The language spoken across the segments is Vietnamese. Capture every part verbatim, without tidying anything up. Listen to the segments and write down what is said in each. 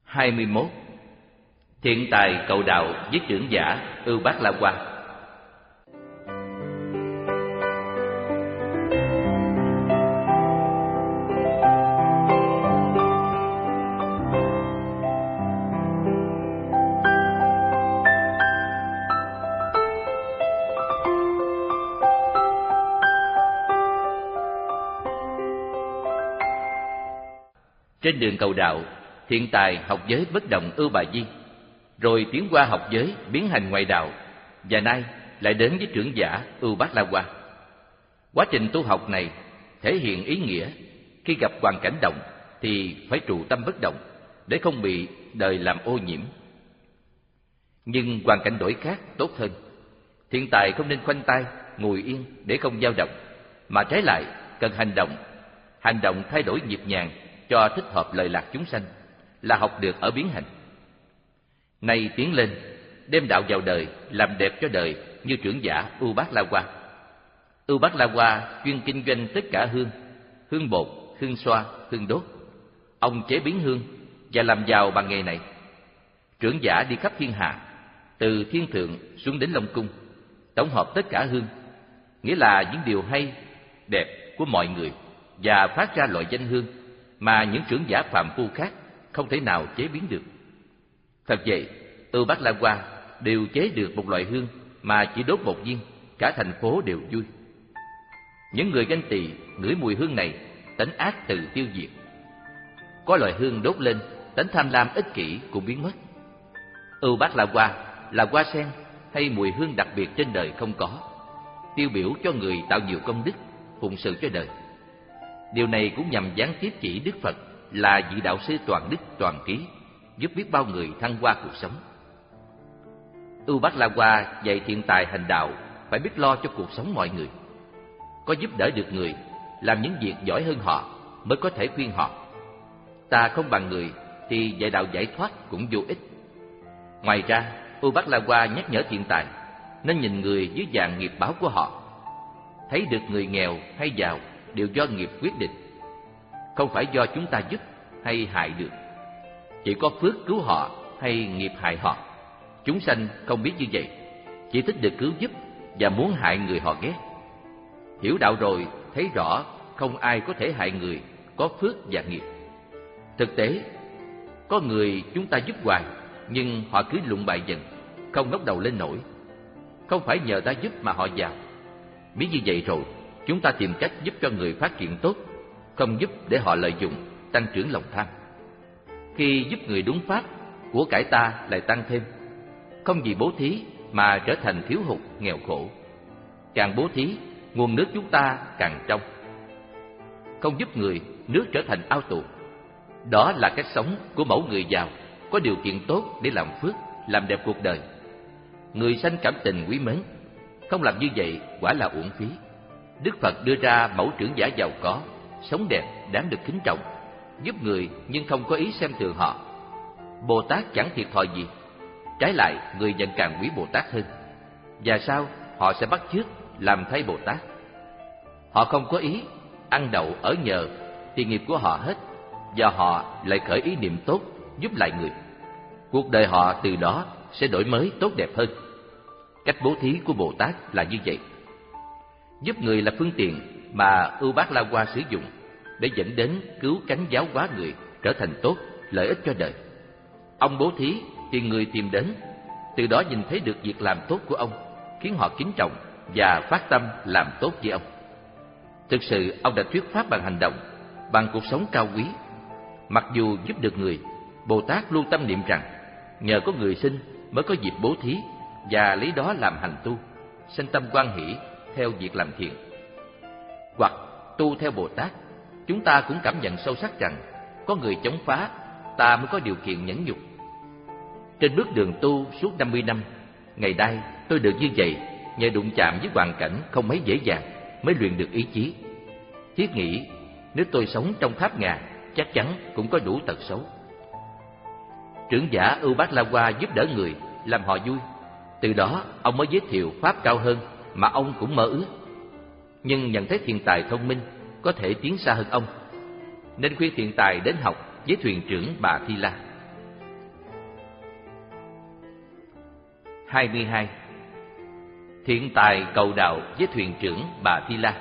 hai mươi mốt. Thiện tài cầu đạo với trưởng giả Ưu Bát La Hoa. Trên đường cầu đạo, thiện tài học giới bất động Ưu Bà Di, rồi tiến qua học giới biến hành ngoại đạo, và nay lại đến với trưởng giả Ưu Bát La Hoa. Quá trình tu học này thể hiện ý nghĩa khi gặp hoàn cảnh động thì phải trụ tâm bất động để không bị đời làm ô nhiễm. Nhưng hoàn cảnh đổi khác tốt hơn. Thiện tài không nên khoanh tay ngồi yên để không dao động, mà trái lại cần hành động. Hành động thay đổi nhịp nhàng cho thích hợp lợi lạc chúng sanh là học được ở biến hành. Nay tiến lên, đem đạo vào đời, làm đẹp cho đời như trưởng giả Ưu Bát La Hoa. Ưu Bát La Hoa chuyên kinh doanh tất cả hương, hương bột, hương xoa, hương đốt. Ông chế biến hương và làm giàu bằng nghề này. Trưởng giả đi khắp thiên hạ, từ thiên thượng xuống đến Long Cung, tổng hợp tất cả hương, nghĩa là những điều hay, đẹp của mọi người, và phát ra loại danh hương mà những trưởng giả phàm phu khác không thể nào chế biến được. Thật vậy, Ưu Bát La Hoa đều chế được một loại hương mà chỉ đốt một viên, cả thành phố đều vui. Những người ganh tị ngửi mùi hương này, tánh ác tự tiêu diệt. Có loại hương đốt lên, tánh tham lam ích kỷ cũng biến mất. Ưu Bát La Hoa là hoa sen hay mùi hương đặc biệt trên đời không có, tiêu biểu cho người tạo nhiều công đức, phụng sự cho đời. Điều này cũng nhằm gián tiếp chỉ Đức Phật là vị đạo sư toàn đức toàn trí, giúp biết bao người thăng hoa cuộc sống. Ưu Bát La Hoa dạy thiện tài hành đạo phải biết lo cho cuộc sống mọi người. Có giúp đỡ được người, làm những việc giỏi hơn họ mới có thể khuyên họ. Ta không bằng người thì dạy đạo giải thoát cũng vô ích. Ngoài ra, Ưu Bát La Hoa nhắc nhở thiện tài nên nhìn người dưới dạng nghiệp báo của họ. Thấy được người nghèo hay giàu đều do nghiệp quyết định, không phải do chúng ta giúp hay hại được. Chỉ có phước cứu họ hay nghiệp hại họ. Chúng sanh không biết như vậy, chỉ thích được cứu giúp và muốn hại người họ ghét. Hiểu đạo rồi thấy rõ không ai có thể hại người có phước và nghiệp. Thực tế, có người chúng ta giúp hoài, nhưng họ cứ lụng bại dần, không ngóc đầu lên nổi. Không phải nhờ ta giúp mà họ giàu. Biết như vậy rồi, chúng ta tìm cách giúp cho người phát triển tốt, không giúp để họ lợi dụng, tăng trưởng lòng tham. Khi giúp người đúng pháp, của cải ta lại tăng thêm. Không vì bố thí mà trở thành thiếu hụt, nghèo khổ. Càng bố thí, nguồn nước chúng ta càng trong. Không giúp người, nước trở thành ao tù. Đó là cách sống của mẫu người giàu, có điều kiện tốt để làm phước, làm đẹp cuộc đời. Người sanh cảm tình quý mến, không làm như vậy quả là uổng phí. Đức Phật đưa ra mẫu trưởng giả giàu có, sống đẹp, đáng được kính trọng, giúp người nhưng không có ý xem thường họ. Bồ Tát chẳng thiệt thòi gì, trái lại người dần càng quý Bồ Tát hơn. Và sau họ sẽ bắt chước làm thay Bồ Tát. Họ không có ý ăn đậu ở nhờ thì nghiệp của họ hết, và họ lại khởi ý niệm tốt giúp lại người. Cuộc đời họ từ đó sẽ đổi mới tốt đẹp hơn. Cách bố thí của Bồ Tát là như vậy. Giúp người là phương tiện mà Ưu Bát La Hoa sử dụng để dẫn đến cứu cánh giáo hóa người trở thành tốt, lợi ích cho đời. Ông bố thí thì người tìm đến, từ đó nhìn thấy được việc làm tốt của ông, khiến họ kính trọng và phát tâm làm tốt với ông. Thực sự ông đã thuyết pháp bằng hành động, bằng cuộc sống cao quý. Mặc dù giúp được người, Bồ Tát luôn tâm niệm rằng nhờ có người sinh mới có dịp bố thí, và lấy đó làm hành tu, sinh tâm hoan hỷ theo việc làm thiện. Hoặc tu theo Bồ Tát, chúng ta cũng cảm nhận sâu sắc rằng có người chống phá, ta mới có điều kiện nhẫn nhục. Trên bước đường tu suốt năm mươi năm, ngày nay tôi được như vậy nhờ đụng chạm với hoàn cảnh không mấy dễ dàng mới luyện được ý chí. Thiết nghĩ nếu tôi sống trong tháp ngà, chắc chắn cũng có đủ tật xấu. Trưởng giả Ưu Bát La Hoa giúp đỡ người, làm họ vui. Từ đó ông mới giới thiệu pháp cao hơn mà ông cũng mơ ước. Nhưng nhận thấy thiện tài thông minh có thể tiến xa hơn ông, nên khuyên thiện tài đến học với thuyền trưởng bà Thi La. hai mươi hai. Thiện tài cầu đạo với thuyền trưởng Bà Thi La.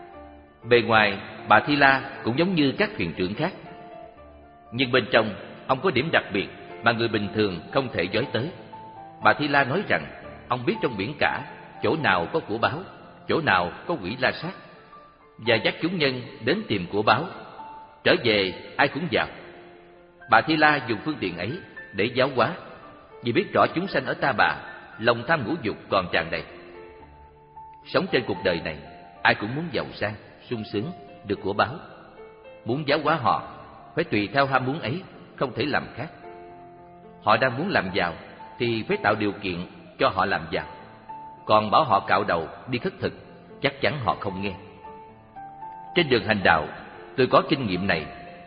Bề ngoài, Bà Thi La cũng giống như các thuyền trưởng khác, nhưng bên trong ông có điểm đặc biệt mà người bình thường không thể dối tới. Bà Thi La nói rằng ông biết trong biển cả chỗ nào có của báu, chỗ nào có quỷ la sát, và dắt chúng nhân đến tìm của báu. Trở về ai cũng vào. Bà Thi La dùng phương tiện ấy để giáo hóa, vì biết rõ chúng sanh ở Ta Bà lòng tham ngũ dục còn tràn đầy. Sống trên cuộc đời này, ai cũng muốn giàu sang, sung sướng, được của báu. Muốn giáo hóa họ, phải tùy theo ham muốn ấy, không thể làm khác. Họ đang muốn làm giàu, thì phải tạo điều kiện cho họ làm giàu. Còn bảo họ cạo đầu, đi khất thực, chắc chắn họ không nghe. Trên đường hành đạo, tôi có kinh nghiệm này.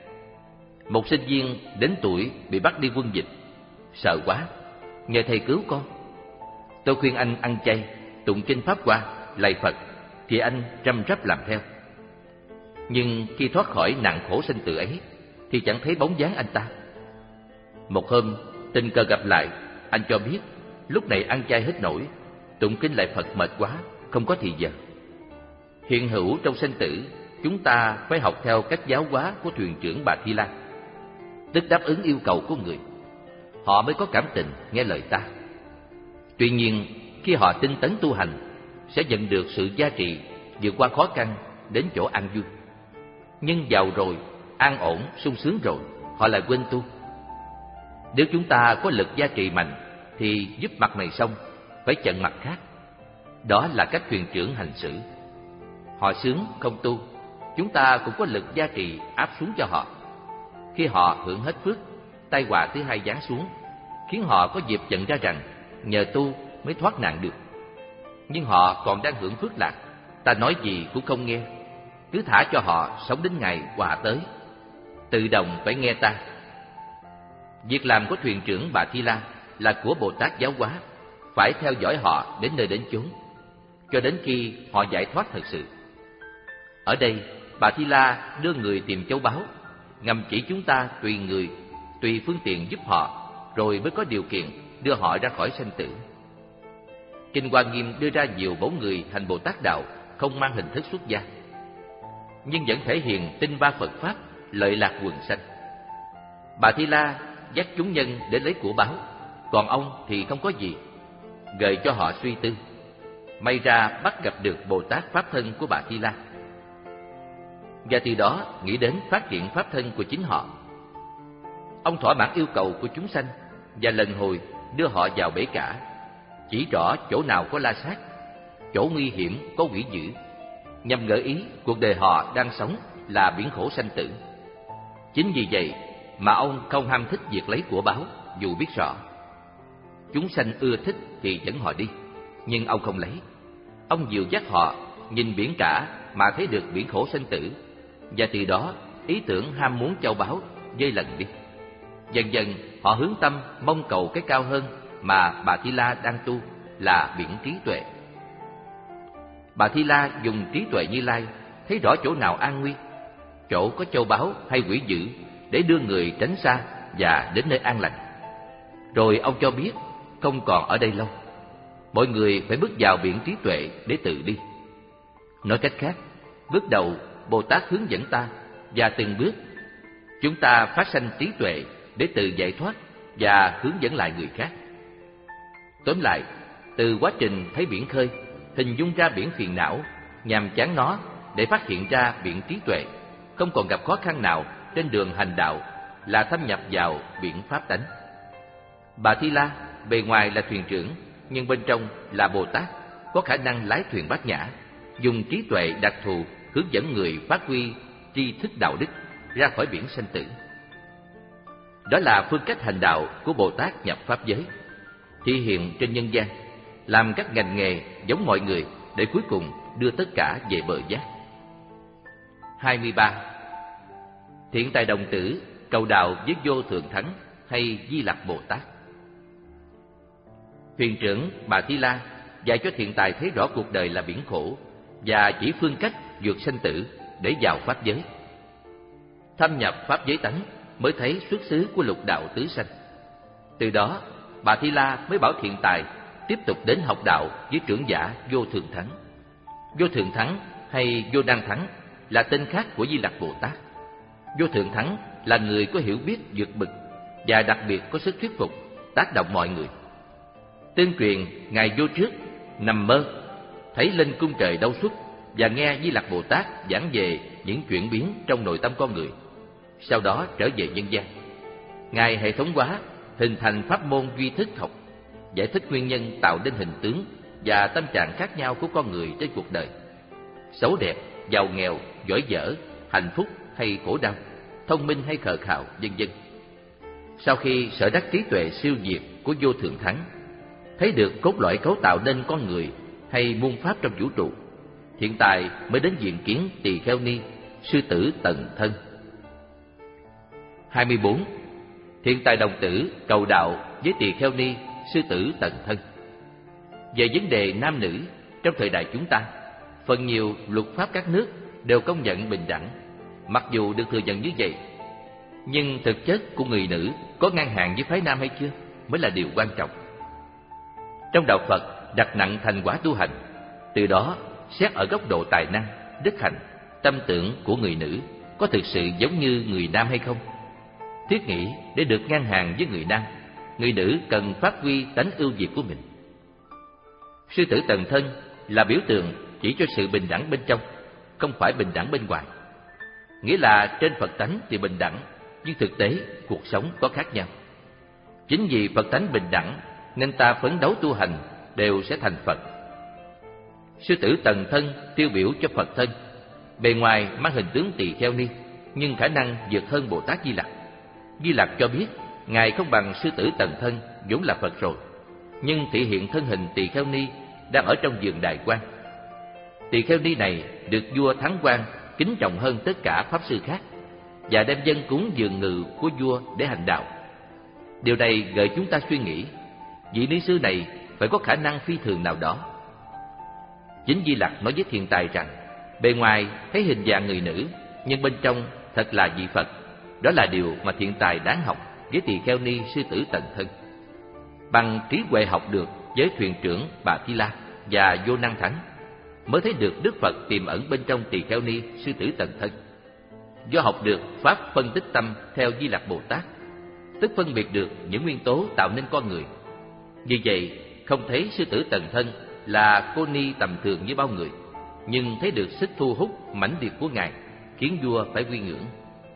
Một sinh viên đến tuổi bị bắt đi quân dịch, sợ quá, nhờ thầy cứu con. Tôi khuyên anh ăn chay, tụng kinh Pháp Hoa, lạy Phật, thì anh răm rắp làm theo. Nhưng khi thoát khỏi nạn khổ sinh tử ấy, thì chẳng thấy bóng dáng anh ta. Một hôm, tình cờ gặp lại, anh cho biết lúc này ăn chay hết nổi, tụng kinh lạy Phật mệt quá, không có thì giờ. Hiện hữu trong sinh tử, chúng ta phải học theo cách giáo hóa của thuyền trưởng Bà Thi La, tức đáp ứng yêu cầu của người. Họ mới có cảm tình nghe lời ta. Tuy nhiên, khi họ tinh tấn tu hành, sẽ nhận được sự gia trị vượt qua khó khăn đến chỗ an vui. Nhưng giàu rồi, an ổn, sung sướng rồi, họ lại quên tu. Nếu chúng ta có lực gia trì mạnh, thì giúp mặt này xong, phải chặn mặt khác. Đó là cách thuyền trưởng hành xử. Họ sướng không tu, chúng ta cũng có lực gia trì áp xuống cho họ. Khi họ hưởng hết phước, tai họa thứ hai giáng xuống, khiến họ có dịp nhận ra rằng nhờ tu mới thoát nạn được. Nhưng họ còn đang hưởng phước lạc, ta nói gì cũng không nghe. Cứ thả cho họ sống đến ngày họa tới, tự động phải nghe ta. Việc làm của thuyền trưởng Bà Thi La là của Bồ Tát giáo hóa, phải theo dõi họ đến nơi đến chốn, cho đến khi họ giải thoát thật sự. Ở đây, Bà Thi La đưa người tìm châu báu, ngầm chỉ chúng ta tùy người, tùy phương tiện giúp họ, rồi mới có điều kiện đưa họ ra khỏi sanh tử. Kinh Hoa Nghiêm đưa ra nhiều mẫu người thành Bồ Tát đạo không mang hình thức xuất gia, nhưng vẫn thể hiện tinh ba Phật Pháp, lợi lạc quần sanh. Bà Thi La dắt chúng nhân để lấy của báu, còn ông thì không có gì, gợi cho họ suy tư. May ra bắt gặp được Bồ Tát Pháp thân của Bà Thi La, và từ đó nghĩ đến phát triển Pháp thân của chính họ. Ông thỏa mãn yêu cầu của chúng sanh và lần hồi đưa họ vào bể cả, chỉ rõ chỗ nào có la sát, chỗ nguy hiểm có quỷ dữ, nhằm gợi ý cuộc đời họ đang sống là biển khổ sanh tử. Chính vì vậy mà ông không ham thích việc lấy của báu, dù biết rõ chúng sanh ưa thích thì dẫn họ đi, nhưng ông không lấy. Ông dìu dắt họ nhìn biển cả mà thấy được biển khổ sanh tử, và từ đó ý tưởng ham muốn châu báu dây lần đi. Dần dần họ hướng tâm mong cầu cái cao hơn mà Bà Thi La đang tu, là biển trí tuệ. Bà Thi La dùng trí tuệ Như Lai thấy rõ chỗ nào an nguy, chỗ có châu báu hay quỷ dữ, để đưa người tránh xa và đến nơi an lành. Rồi ông cho biết không còn ở đây lâu, mọi người phải bước vào biển trí tuệ để tự đi. Nói cách khác, bước đầu Bồ Tát hướng dẫn ta, và từng bước chúng ta phát sanh trí tuệ để tự giải thoát và hướng dẫn lại người khác. Tóm lại, từ quá trình thấy biển khơi, hình dung ra biển phiền não, nhằm chán nó để phát hiện ra biển trí tuệ, không còn gặp khó khăn nào trên đường hành đạo, là thâm nhập vào biển pháp tánh. Bà Thi La bề ngoài là thuyền trưởng, nhưng bên trong là Bồ Tát, có khả năng lái thuyền bát nhã, dùng trí tuệ đặc thù hướng dẫn người phát huy tri thức đạo đức ra khỏi biển sanh tử. Đó là phương cách hành đạo của Bồ Tát nhập pháp giới, thi hiện trên nhân gian, làm các ngành nghề giống mọi người để cuối cùng đưa tất cả về bờ giác. hai mươi ba. Thiện tài đồng tử cầu đạo với Vô Thượng Thắng hay Di Lặc Bồ Tát. Thuyền trưởng Bà Thi La dạy cho thiện tài thấy rõ cuộc đời là biển khổ và chỉ phương cách vượt sanh tử để vào pháp giới. Thâm nhập pháp giới tánh mới thấy xuất xứ của lục đạo tứ sanh. Từ đó Bà Thi La mới bảo thiện tài tiếp tục đến học đạo với trưởng giả Vô Thường Thắng. Vô Thường Thắng hay Vô Năng Thắng là tên khác của Di Lặc Bồ Tát. Vô Thượng Thắng là người có hiểu biết vượt bực và đặc biệt có sức thuyết phục, tác động mọi người. Tương truyền ngài Vô Trước nằm mơ thấy lên cung trời đâu xuất và nghe Di Lặc Bồ Tát giảng về những chuyển biến trong nội tâm con người. Sau đó trở về nhân gian, ngài hệ thống hóa hình thành pháp môn duy thức học, giải thích nguyên nhân tạo nên hình tướng và tâm trạng khác nhau của con người trên cuộc đời, xấu đẹp, giàu nghèo, giỏi dở, hạnh phúc hay khổ đau, thông minh hay khờ khạo, vân vân. Sau khi sở đắc trí tuệ siêu việt của Vô Thượng Thắng, thấy được cốt lõi cấu tạo nên con người hay muôn pháp trong vũ trụ, hiện tại mới đến diện kiến Tỳ Kheo Ni, sư tử Tần Thân. hai mươi bốn. Thiện tài đồng tử cầu đạo với Tỳ Kheo Ni, sư tử Tần Thân. Về vấn đề nam nữ trong thời đại chúng ta, phần nhiều luật pháp các nước đều công nhận bình đẳng. Mặc dù được thừa nhận như vậy, nhưng thực chất của người nữ có ngang hàng với phái nam hay chưa mới là điều quan trọng. Trong đạo Phật đặt nặng thành quả tu hành, từ đó xét ở góc độ tài năng, đức hạnh, tâm tưởng của người nữ có thực sự giống như người nam hay không. Thiết nghĩ để được ngang hàng với người nam, người nữ cần phát huy tánh ưu việt của mình. Sư tử Tần Thân là biểu tượng chỉ cho sự bình đẳng bên trong, không phải bình đẳng bên ngoài. Nghĩa là trên Phật tánh thì bình đẳng, nhưng thực tế cuộc sống có khác nhau. Chính vì Phật tánh bình đẳng nên ta phấn đấu tu hành đều sẽ thành Phật. Sư tử Tần Thân tiêu biểu cho Phật thân, bề ngoài mang hình tướng Tỳ Kheo Ni, nhưng khả năng vượt hơn Bồ Tát Di Lặc. Di Lặc cho biết ngài không bằng sư tử Tần Thân vốn là Phật rồi, nhưng thể hiện thân hình Tỳ Kheo Ni đang ở trong vườn Đại Quang. Tỳ Kheo Ni này được vua Thắng Quang kính trọng hơn tất cả pháp sư khác và đem dâng cúng vườn ngự của vua để hành đạo. Điều này gợi chúng ta suy nghĩ, vị ni sư này phải có khả năng phi thường nào đó. Chính Di Lặc nói với Thiện Tài rằng, bề ngoài thấy hình dạng người nữ, nhưng bên trong thật là vị Phật. Đó là điều mà Thiện Tài đáng học với Tỳ Kheo Ni sư tử Tần Thân. Bằng trí huệ học được với thuyền trưởng Bà Thi La và Vô Năng Thắng, mới thấy được Đức Phật tiềm ẩn bên trong Tỳ Kheo Ni sư tử Tần Thân. Do học được pháp phân tích tâm theo Di Lặc Bồ Tát, tức phân biệt được những nguyên tố tạo nên con người. Vì vậy, không thấy sư tử Tần Thân là cô ni tầm thường như bao người, nhưng thấy được sức thu hút mãnh liệt của ngài, khiến vua phải quy ngưỡng.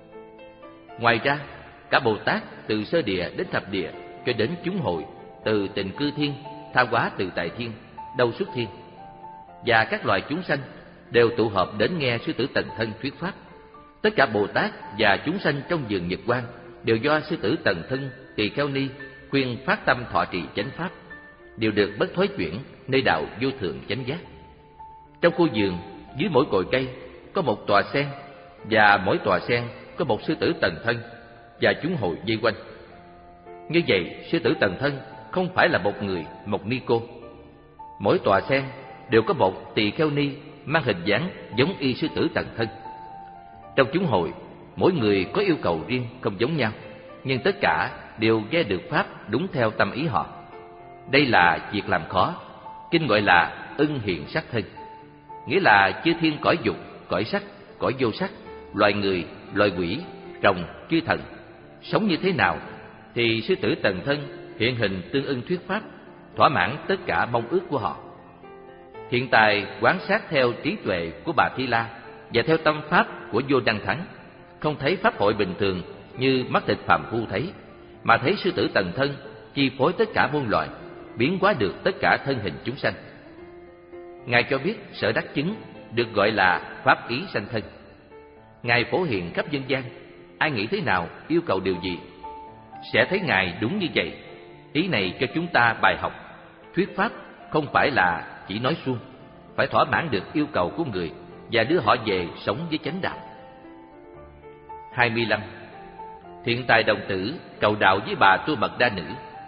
Ngoài ra, cả Bồ Tát từ sơ địa đến thập địa cho đến chúng hội, từ Tịnh Cư Thiên, Tha Hóa Từ Tại Thiên, Đâu Xuất Thiên, và các loài chúng sanh đều tụ họp đến nghe sư tử Tần Thân thuyết pháp. Tất cả Bồ Tát và chúng sanh trong vườn Nhật Quang đều do sư tử Tần Thân Tỳ Kheo Ni khuyên phát tâm thọ trì chánh pháp, đều được bất thối chuyển nơi đạo vô thượng chánh giác. Trong khu vườn, dưới mỗi cội cây có một tòa sen, và mỗi tòa sen có một sư tử Tần Thân và chúng hội vây quanh. Như vậy, sư tử Tần Thân không phải là một người, một ni cô. Mỗi tòa sen đều có một Tỳ Kheo Ni mang hình dáng giống y sư tử Tần Thân. Trong chúng hội, mỗi người có yêu cầu riêng không giống nhau, nhưng tất cả đều nghe được pháp đúng theo tâm ý họ. Đây là việc làm khó, kinh gọi là ưng hiện sắc thân, nghĩa là chư thiên cõi dục, cõi sắc, cõi vô sắc, loài người, loài quỷ, rồng, chư thần sống như thế nào thì sư tử Tần Thân hiện hình tương ưng thuyết pháp, thỏa mãn tất cả mong ước của họ. Hiện tại quan sát theo trí tuệ của Bà Thi La và theo tâm pháp của Vô Năng Thắng, không thấy pháp hội bình thường như mắt thịt phàm phu thấy, mà thấy sư tử Tần Thân chi phối tất cả muôn loài, biến hóa được tất cả thân hình chúng sanh. Ngài cho biết sở đắc chứng được gọi là pháp ý sanh thân. Ngài phổ hiện khắp dân gian, ai nghĩ thế nào, yêu cầu điều gì, sẽ thấy Ngài đúng như vậy. Ý này cho chúng ta bài học, thuyết pháp không phải là chỉ nói suông, phải thỏa mãn được yêu cầu của người và đưa họ về sống với chánh đạo. hai mươi lăm. Thiện tài đồng tử cầu đạo với bà Tu Mật Đa Nữ.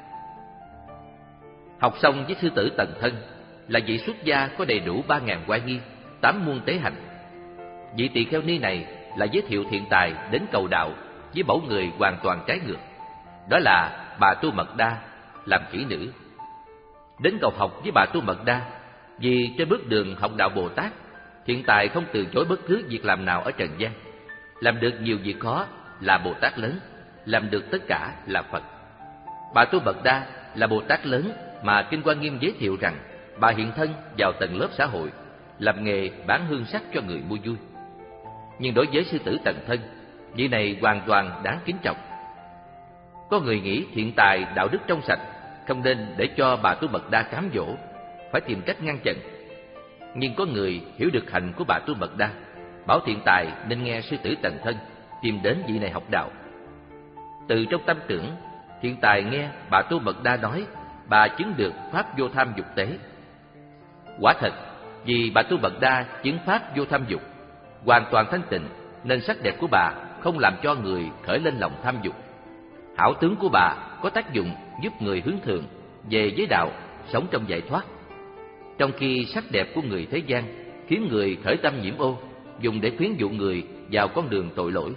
Học xong với sư tử Tần Thân là vị xuất gia có đầy đủ ba ngàn oai nghi, tám muôn tế hạnh. Vị Tỳ Kheo Ni này là giới thiệu thiện tài đến cầu đạo với mẫu người hoàn toàn trái ngược, đó là bà Tu Mật Đa làm kỹ nữ. đến cầu học với bà Tu Mật Đa, vì trên bước đường học đạo Bồ Tát, Thiện Tài không từ chối bất cứ việc làm nào ở trần gian. Làm được nhiều việc khó là Bồ Tát lớn, làm được tất cả là Phật. Bà Tu Mật Đa là Bồ Tát lớn mà Kinh Hoa Nghiêm giới thiệu rằng bà hiện thân vào tầng lớp xã hội, làm nghề bán hương sắc cho người mua vui. Nhưng đối với sư tử Tần Thân, vị này hoàn toàn đáng kính trọng. Có người nghĩ Thiện Tài đạo đức trong sạch, không nên để cho bà Tu Mật Đa cám dỗ, phải tìm cách ngăn chặn. Nhưng có người hiểu được hạnh của bà Tu Mật Đa, bảo Thiện Tài nên nghe sư tử Tần Thân, tìm đến vị này học đạo. Từ trong tâm tưởng, Thiện Tài nghe bà Tu Mật Đa nói bà chứng được pháp vô tham dục tế. Quả thật, vì bà Tu Mật Đa chứng pháp vô tham dục, hoàn toàn thanh tịnh, nên sắc đẹp của bà không làm cho người khởi lên lòng tham dục. Hảo tướng của bà có tác dụng giúp người hướng thượng về giới đạo, sống trong giải thoát. Trong khi sắc đẹp của người thế gian khiến người khởi tâm nhiễm ô, dùng để khuyến dụ người vào con đường tội lỗi.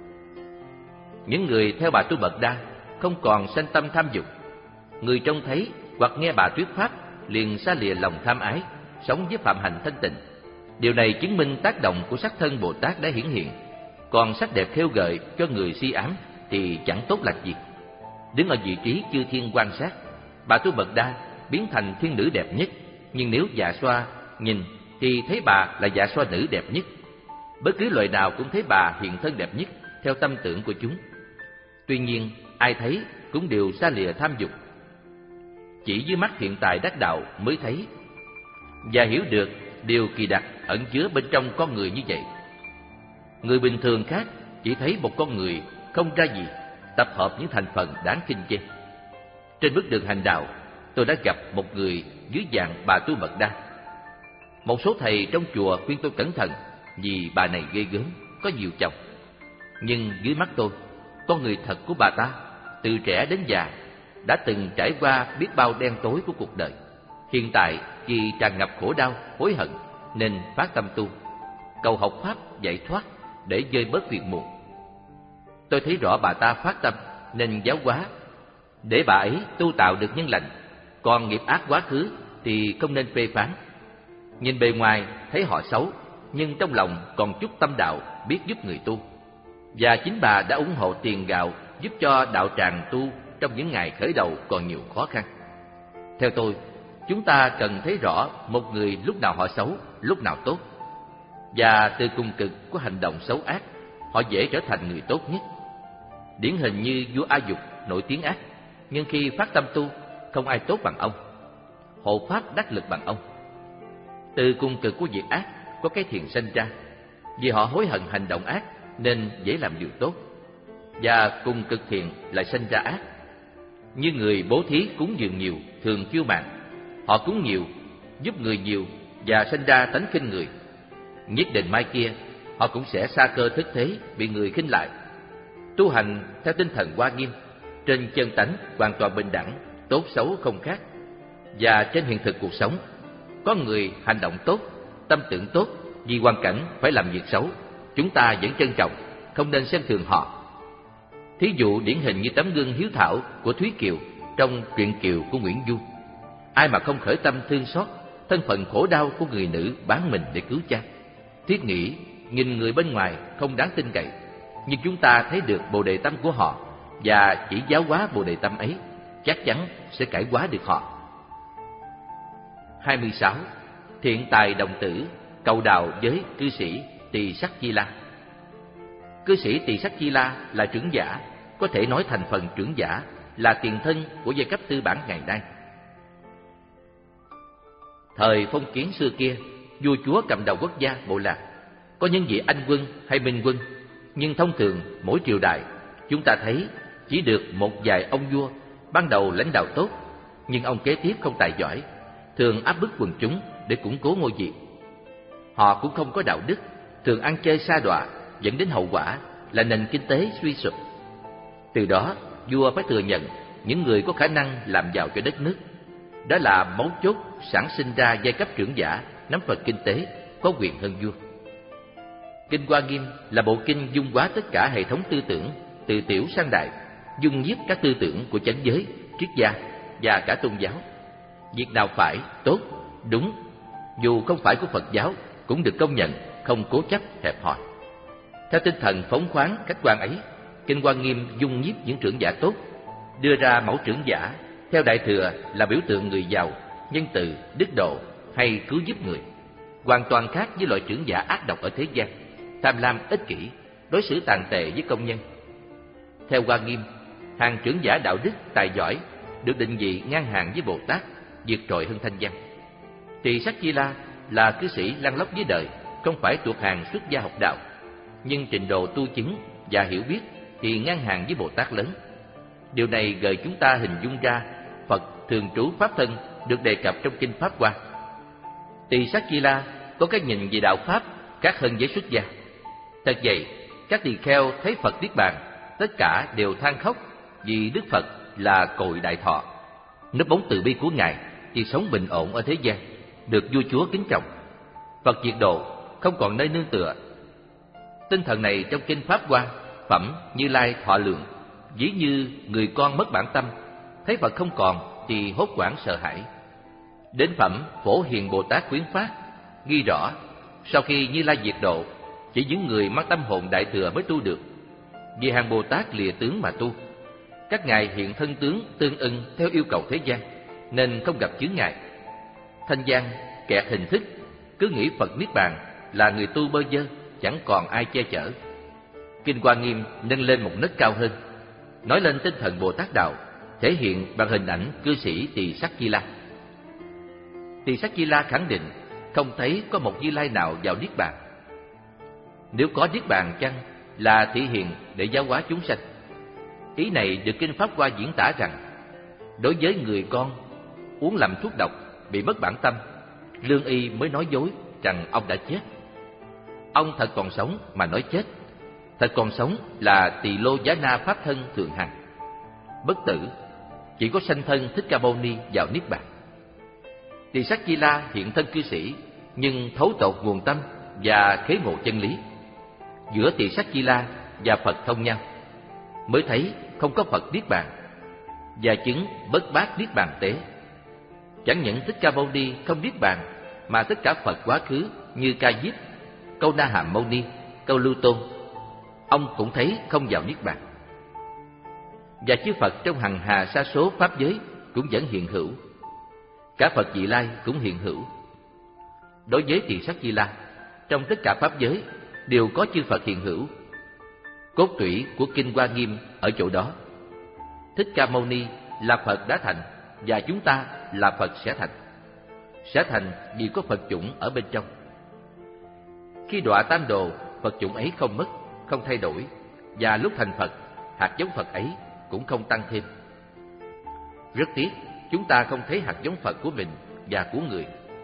Những người theo bà Tu Mật Đa không còn sanh tâm tham dục. Người trông thấy hoặc nghe bà thuyết pháp liền xa lìa lòng tham ái, sống với phạm hạnh thanh tịnh. Điều này chứng minh tác động của sắc thân Bồ Tát đã hiển hiện. Còn sắc đẹp khêu gợi cho người si ám thì chẳng tốt lành gì. Đứng ở vị trí chư thiên quan sát, bà Tu Mật Đa biến thành thiên nữ đẹp nhất. Nhưng nếu dạ xoa nhìn thì thấy bà là dạ xoa nữ đẹp nhất. Bất cứ loài nào cũng thấy bà hiện thân đẹp nhất theo tâm tưởng của chúng. Tuy nhiên, ai thấy cũng đều xa lìa tham dục. Chỉ dưới mắt Thiện Tài đắc đạo mới thấy và hiểu được điều kỳ đặc ẩn chứa bên trong con người như vậy. Người bình thường khác chỉ thấy một con người không ra gì, tập hợp những thành phần đáng kinh chê. Trên bước đường hành đạo, tôi đã gặp một người dưới dạng bà Tu Mật Đa. Một số thầy trong chùa khuyên tôi cẩn thận vì bà này ghê gớm, có nhiều chồng. Nhưng dưới mắt tôi, con người thật của bà ta, từ trẻ đến già, đã từng trải qua biết bao đen tối của cuộc đời. Hiện tại vì tràn ngập khổ đau, hối hận nên phát tâm tu, cầu học pháp giải thoát để vơi bớt phiền muộn. Tôi thấy rõ bà ta phát tâm nên giáo hóa để bà ấy tu tạo được nhân lành, còn nghiệp ác quá khứ thì không nên phê phán. Nhìn bề ngoài thấy họ xấu, nhưng trong lòng còn chút tâm đạo, biết giúp người tu. Và chính bà đã ủng hộ tiền gạo giúp cho đạo tràng tu trong những ngày khởi đầu còn nhiều khó khăn. Theo tôi, chúng ta cần thấy rõ một người lúc nào họ xấu, lúc nào tốt. Và từ cùng cực của hành động xấu ác, họ dễ trở thành người tốt nhất. Điển hình như vua A Dục nổi tiếng ác, nhưng khi phát tâm tu, không ai tốt bằng ông. Hộ pháp đắc lực bằng ông. Từ cùng cực của việc ác có cái thiện sinh ra, vì họ hối hận hành động ác nên dễ làm điều tốt. Và cùng cực thiện lại sinh ra ác. Như người bố thí cúng dường nhiều, thường kiêu mạn. Họ cúng nhiều, giúp người nhiều và sinh ra tánh khinh người. Nhất định mai kia, họ cũng sẽ sa cơ thất thế, bị người khinh lại. Tu hành theo tinh thần Hoa Nghiêm, trên chân tánh hoàn toàn bình đẳng, tốt xấu không khác. Và trên hiện thực cuộc sống, có người hành động tốt, tâm tưởng tốt, vì hoàn cảnh phải làm việc xấu, chúng ta vẫn trân trọng, không nên xem thường họ. Thí dụ điển hình như tấm gương hiếu thảo của Thúy Kiều trong truyện Kiều của Nguyễn Du. Ai mà không khởi tâm thương xót thân phận khổ đau của người nữ bán mình để cứu cha. Thiết nghĩ nhìn người bên ngoài không đáng tin cậy, nhưng chúng ta thấy được bồ đề tâm của họ và chỉ giáo hóa bồ đề tâm ấy, chắc chắn sẽ cải hóa được họ. hai mươi sáu. Thiện tài đồng tử cầu đào với cư sĩ Tỳ Sắc Chi La. Cư sĩ Tỳ Sắc Chi La là trưởng giả, có thể nói thành phần trưởng giả là tiền thân của giai cấp tư bản ngày nay. Thời phong kiến xưa kia, vua chúa cầm đầu quốc gia bộ lạc, có những vị anh quân hay minh quân, nhưng thông thường mỗi triều đại chúng ta thấy chỉ được một vài ông vua ban đầu lãnh đạo tốt, nhưng ông kế tiếp không tài giỏi, thường áp bức quần chúng để củng cố ngôi vị. Họ cũng không có đạo đức, thường ăn chơi sa đọa, dẫn đến hậu quả là nền kinh tế suy sụp. Từ đó, vua phải thừa nhận những người có khả năng làm giàu cho đất nước. Đó là mấu chốt sản sinh ra giai cấp trưởng giả nắm phần kinh tế, có quyền hơn vua. Kinh Hoa Nghiêm là bộ kinh dung hóa tất cả hệ thống tư tưởng, từ tiểu sang đại, dung nhiếp các tư tưởng của chánh giới, triết gia và cả tôn giáo. Việc nào phải, tốt, đúng, dù không phải của Phật giáo, cũng được công nhận, không cố chấp, hẹp hòi. Theo tinh thần phóng khoáng, khách quan ấy, Kinh Hoa Nghiêm dung nhiếp những trưởng giả tốt, đưa ra mẫu trưởng giả theo Đại Thừa là biểu tượng người giàu, nhân từ, đức độ hay cứu giúp người, hoàn toàn khác với loại trưởng giả ác độc ở thế gian, tham lam, ích kỷ, đối xử tàn tệ với công nhân. Theo Hoa Nghiêm, hàng trưởng giả đạo đức, tài giỏi được định vị ngang hàng với Bồ Tát, vượt trội hơn Thanh Văn. Tỳ Sắc Chi La là cư sĩ lăn lóc với đời, không phải thuộc hàng xuất gia học đạo, nhưng trình độ tu chứng và hiểu biết thì ngang hàng với Bồ Tát lớn. Điều này gợi chúng ta hình dung ra Phật thường trú Pháp thân được đề cập trong Kinh Pháp Hoa. Tỳ Sắc Chi La có cái nhìn về đạo Pháp khác hơn với xuất gia. Thật vậy, các tỳ kheo thấy Phật niết bàn, tất cả đều than khóc vì Đức Phật là cội đại thọ. Núp bóng từ bi của Ngài thì sống bình ổn ở thế gian, được vua chúa kính trọng. Phật diệt độ, không còn nơi nương tựa. Tinh thần này trong Kinh Pháp Hoa, phẩm Như Lai thọ lượng, ví như người con mất bản tâm, thấy Phật không còn thì hốt hoảng sợ hãi. Đến phẩm Phổ Hiền Bồ Tát Khuyến Phát, ghi rõ sau khi Như Lai diệt độ, chỉ những người mang tâm hồn đại thừa mới tu được. Vì hàng Bồ Tát lìa tướng mà tu, các ngài hiện thân tướng tương ưng theo yêu cầu thế gian, nên không gặp chướng ngại. Thanh văn kẹt hình thức, cứ nghĩ Phật niết bàn là người tu bơ vơ, chẳng còn ai che chở. Kinh Hoa Nghiêm nâng lên một nấc cao hơn, nói lên tinh thần Bồ Tát đạo, thể hiện bằng hình ảnh cư sĩ Tỳ Sắc Chi La. Tỳ Sắc Chi La khẳng định không thấy có một Như Lai nào vào niết bàn. Nếu có niết bàn chăng là thị hiện để giáo hóa chúng sanh. Ý này được Kinh Pháp Hoa diễn tả rằng, đối với người con uống lầm thuốc độc, bị mất bản tâm, lương y mới nói dối rằng ông đã chết. Ông thật còn sống mà nói chết. Thật còn sống là Tỳ Lô Giá Na Pháp thân thường hằng, bất tử, chỉ có sanh thân Thích Ca Mâu Ni vào niết bàn. Tỳ Sắc Chi La hiện thân cư sĩ, nhưng thấu tột nguồn tâm và khế ngộ chân lý. Giữa Tỳ Sắc Chi La và Phật thông nhau, mới thấy không có Phật niết bàn, và chứng bất bát niết bàn tế. Chẳng những Thích Ca Mâu Ni không niết bàn, mà tất cả Phật quá khứ như Ca Diếp, Câu Na Hàm Mâu Ni, Câu Lưu Tôn, ông cũng thấy không vào niết bàn. Và chư Phật trong hằng hà sa số pháp giới cũng vẫn hiện hữu. Cả Phật Vị Lai cũng hiện hữu. Đối với Tỳ Sắc Chi La, trong tất cả pháp giới đều có chư Phật hiện hữu. Cốt tủy của Kinh Hoa Nghiêm ở chỗ đó. Thích Ca Mâu Ni là Phật đã thành, và chúng ta là Phật sẽ thành. Sẽ thành vì có Phật chủng ở bên trong. Khi đọa tam đồ, Phật chủng ấy không mất, không thay đổi, và lúc thành Phật, hạt giống Phật ấy cũng không tăng thêm. Rất tiếc, chúng ta không thấy hạt giống Phật của mình và của người.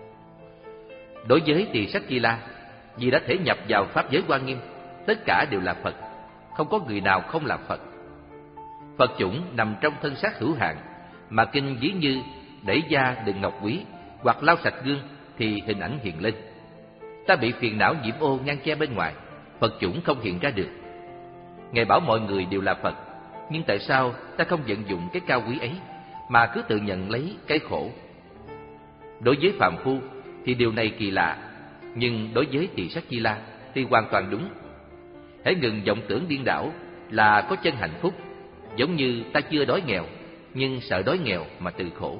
Đối với Tỳ Sắc Chi La, vì đã thể nhập vào pháp giới Hoa Nghiêm, tất cả đều là Phật, không có người nào không là Phật. Phật chủng nằm trong thân xác hữu hạn, mà kinh ví như đẩy da đựng ngọc quý hoặc lau sạch gương thì hình ảnh hiện lên. Ta bị phiền não nhiễm ô ngăn che bên ngoài, Phật chủng không hiện ra được. Ngài bảo mọi người đều là Phật, nhưng tại sao ta không vận dụng cái cao quý ấy, mà cứ tự nhận lấy cái khổ? Đối với phàm phu thì điều này kỳ lạ, nhưng đối với Tỳ Sắc Chi La thì hoàn toàn đúng. Hãy ngừng vọng tưởng điên đảo là có chân hạnh phúc, giống như ta chưa đói nghèo, nhưng sợ đói nghèo mà tự khổ.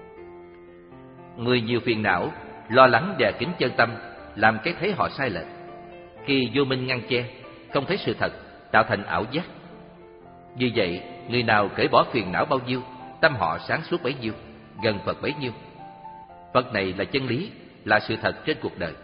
Người nhiều phiền não, lo lắng đè kín chân tâm, làm cái thấy họ sai lệch. Khi vô minh ngăn che, không thấy sự thật, tạo thành ảo giác. Vì vậy, người nào cởi bỏ phiền não bao nhiêu, tâm họ sáng suốt bấy nhiêu, gần Phật bấy nhiêu. Phật này là chân lý, là sự thật trên cuộc đời.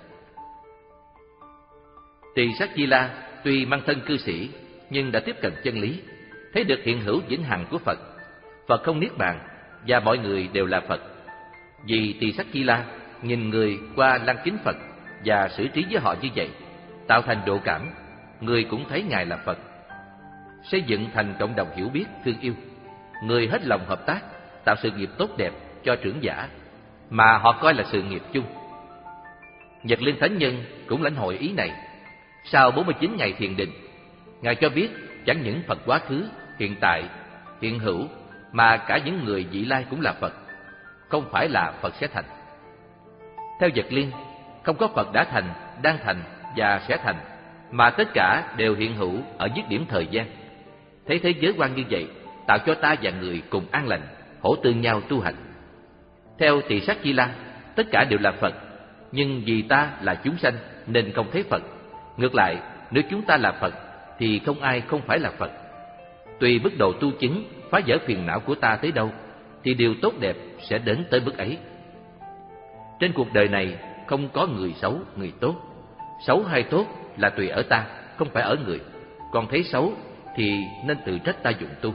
Tỳ Sắc Chi La tuy mang thân cư sĩ, nhưng đã tiếp cận chân lý, thấy được hiện hữu vĩnh hằng của Phật. Phật không niết bàn, và mọi người đều là Phật. Vì Tỳ Sắc Chi La nhìn người qua lăng kính Phật và xử trí với họ như vậy, tạo thành độ cảm, người cũng thấy Ngài là Phật. Xây dựng thành cộng đồng hiểu biết, thương yêu, người hết lòng hợp tác, tạo sự nghiệp tốt đẹp cho trưởng giả, mà họ coi là sự nghiệp chung. Nhật Liên Thánh Nhân cũng lãnh hội ý này. Sau bốn mươi chín ngày thiền định, Ngài cho biết chẳng những Phật quá khứ, hiện tại, hiện hữu, mà cả những người vị lai cũng là Phật. không phải là Phật sẽ thành. Theo Vật Liên, không có Phật đã thành, đang thành và sẽ thành, mà tất cả đều hiện hữu ở dứt điểm thời gian. Thấy thế giới quan như vậy, tạo cho ta và người cùng an lành, hỗ tương nhau tu hành. Theo Tỳ Sắc Chi La, tất cả đều là Phật, nhưng vì ta là chúng sanh nên không thấy Phật. Ngược lại, nếu chúng ta là Phật thì không ai không phải là Phật. Tùy mức độ tu chứng, phá vỡ phiền não của ta tới đâu, thì điều tốt đẹp sẽ đến tới mức ấy. Trên cuộc đời này không có người xấu, người tốt. Xấu hay tốt là tùy ở ta, không phải ở người. Còn thấy xấu thì nên tự trách ta dụng tu.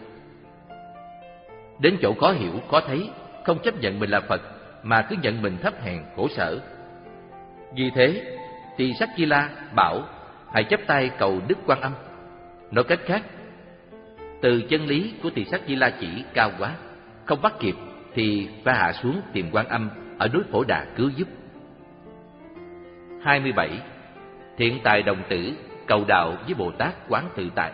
Đến chỗ khó hiểu, khó thấy, không chấp nhận mình là Phật, mà cứ nhận mình thấp hèn, khổ sở. Vì thế, Tỳ Sắc Chi La bảo hãy chắp tay cầu Đức Quan Âm. Nói cách khác, từ chân lý của Tỳ Sắc Chi La chỉ cao quá, không bắt kịp thì phải hạ xuống tìm Quan Âm ở núi Phổ Đà cứu giúp. hai mươi bảy. Thiện tài đồng tử cầu đạo với Bồ Tát Quán Tự Tại.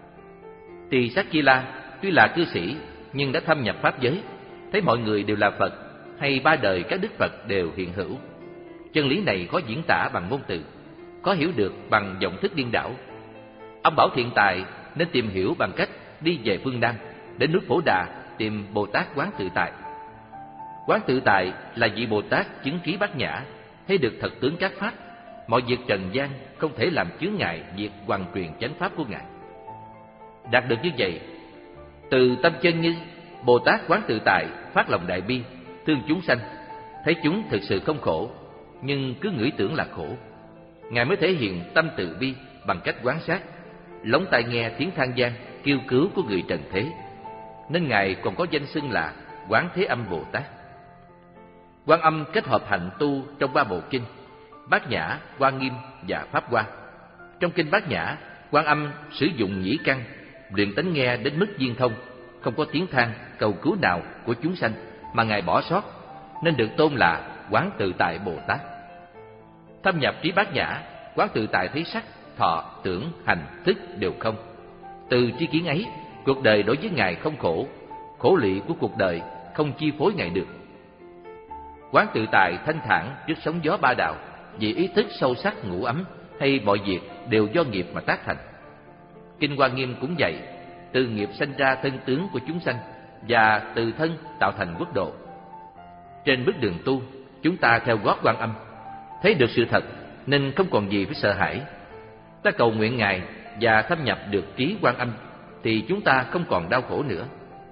Tỳ Sắc Chi La tuy là cư sĩ nhưng đã thâm nhập pháp giới, thấy mọi người đều là Phật, hay ba đời các đức Phật đều hiện hữu. Chân lý này khó diễn tả bằng ngôn từ, khó hiểu được bằng vọng thức điên đảo. Ông bảo thiện tài nên tìm hiểu bằng cách đi về phương Nam, đến núi Phổ Đà tìm Bồ Tát Quán Tự Tại. Quán Tự Tại là vị Bồ Tát chứng trí bát nhã, thấy được thật tướng các pháp, mọi việc trần gian không thể làm chướng ngại việc hoàn truyền chánh pháp của Ngài. Đạt được như vậy, từ tâm chân như, Bồ Tát Quán Tự Tại phát lòng đại bi, thương chúng sanh, thấy chúng thực sự không khổ, nhưng cứ ngửi tưởng là khổ. Ngài mới thể hiện tâm từ bi bằng cách quan sát, lóng tai nghe tiếng than van kêu cứu của người trần thế, nên Ngài còn có danh xưng là Quán Thế Âm Bồ Tát. Quan Âm kết hợp hạnh tu trong ba bộ kinh Bát Nhã, Hoa Nghiêm và Pháp Hoa. Trong kinh Bát Nhã, Quan Âm sử dụng nhĩ căn luyện tánh nghe đến mức viên thông, không có tiếng than cầu cứu nào của chúng sanh mà Ngài bỏ sót, nên được tôn là Quán Tự Tại Bồ Tát. Thâm nhập trí Bát Nhã, Quán Tự Tại thấy sắc, thọ, tưởng, hành, thức đều không. Từ tri kiến ấy, cuộc đời đối với Ngài không khổ, khổ lụy của cuộc đời không chi phối Ngài được. Quán Tự Tại thanh thản trước sóng gió ba đạo, vì ý thức sâu sắc ngủ ấm, hay mọi việc đều do nghiệp mà tác thành. Kinh Hoa Nghiêm cũng vậy, từ nghiệp sanh ra thân tướng của chúng sanh, và từ thân tạo thành quốc độ. Trên bước đường tu, chúng ta theo gót Quan Âm, thấy được sự thật nên không còn gì phải sợ hãi. Ta cầu nguyện Ngài và thâm nhập được trí Quan Âm, thì chúng ta không còn đau khổ nữa.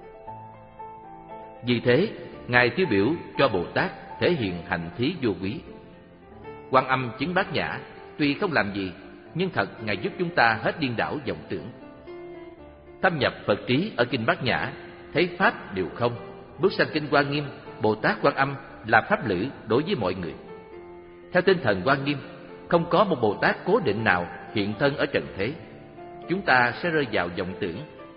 Vì thế, Ngài tiêu biểu cho Bồ Tát thể hiện hạnh thí vô quý. Quan Âm chứng Bát Nhã, tuy không làm gì, nhưng thật Ngài giúp chúng ta hết điên đảo vọng tưởng. Thâm nhập Phật trí ở kinh Bát Nhã, thấy pháp đều không, bước sang kinh Hoa Nghiêm, Bồ Tát Quan Âm là pháp lữ đối với mọi người. Theo tinh thần Hoa Nghiêm, không có một Bồ Tát cố định nào hiện thân ở trần thế. Chúng ta sẽ rơi vào vọng tưởng.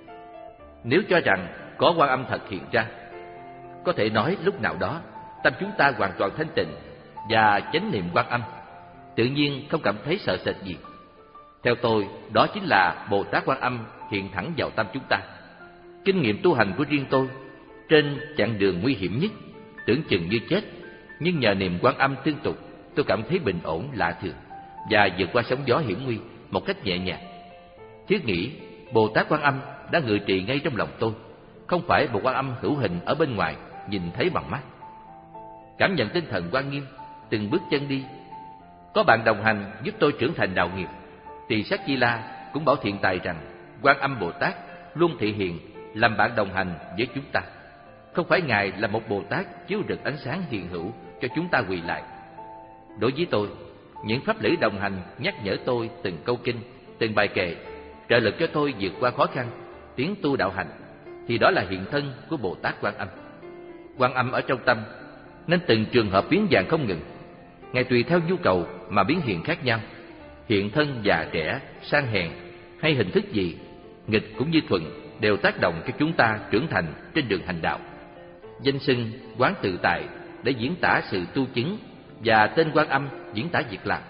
Nếu cho rằng có Quan Âm thật hiện ra, có thể nói lúc nào đó tâm chúng ta hoàn toàn thanh tịnh và chánh niệm Quan Âm, tự nhiên không cảm thấy sợ sệt gì. Theo tôi, đó chính là Bồ Tát Quan Âm hiện thẳng vào tâm chúng ta. Kinh nghiệm tu hành của riêng tôi, trên chặng đường nguy hiểm nhất, tưởng chừng như chết, nhưng nhờ niệm Quan Âm tương tục, tôi cảm thấy bình ổn lạ thường và vượt qua sóng gió hiểm nguy một cách nhẹ nhàng. Thiết nghĩ Bồ Tát Quan Âm đã ngự trị ngay trong lòng tôi, không phải một Quan Âm hữu hình ở bên ngoài nhìn thấy bằng mắt. Cảm nhận tinh thần Hoa Nghiêm, từng bước chân đi. Có bạn đồng hành giúp tôi trưởng thành đạo nghiệp. Tỳ Sắc Chi La cũng bảo thiện tài rằng Quan Âm Bồ Tát luôn thị hiện làm bạn đồng hành với chúng ta. Không phải Ngài là một Bồ Tát chiếu rực ánh sáng hiện hữu cho chúng ta quỳ lại. Đối với tôi, những pháp lữ đồng hành nhắc nhở tôi từng câu kinh, từng bài kệ, trợ lực cho tôi vượt qua khó khăn, tiến tu đạo hành, thì đó là hiện thân của Bồ Tát Quan Âm. Quan Âm ở trong tâm, nên từng trường hợp biến dạng không ngừng. Ngài tùy theo nhu cầu mà biến hiện khác nhau, hiện thân già trẻ, sang hèn hay hình thức gì, nghịch cũng như thuận, đều tác động cho chúng ta trưởng thành trên đường hành đạo. Danh xưng Quán Tự Tại để diễn tả sự tu chứng, và tên Quan Âm diễn tả việc làm.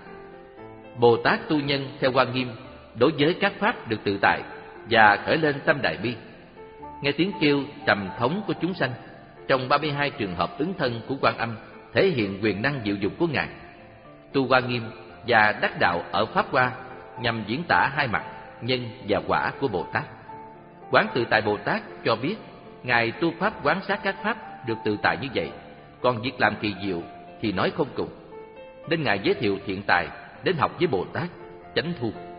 Bồ Tát tu nhân theo Hoa Nghiêm đối với các pháp được tự tại và khởi lên tâm đại bi. Nghe tiếng kêu trầm thống của chúng sanh, trong ba mươi hai trường hợp ứng thân của Quan Âm thể hiện quyền năng diệu dụng của Ngài. Tu Hoa Nghiêm và đắc đạo ở Pháp Hoa nhằm diễn tả hai mặt nhân và quả của Bồ Tát. Quán Tự Tại Bồ Tát cho biết Ngài tu pháp quán sát các pháp được tự tại như vậy, còn việc làm kỳ diệu thì nói không cùng. Nên Ngài giới thiệu thiện tài đến học với Bồ Tát Chánh Thu.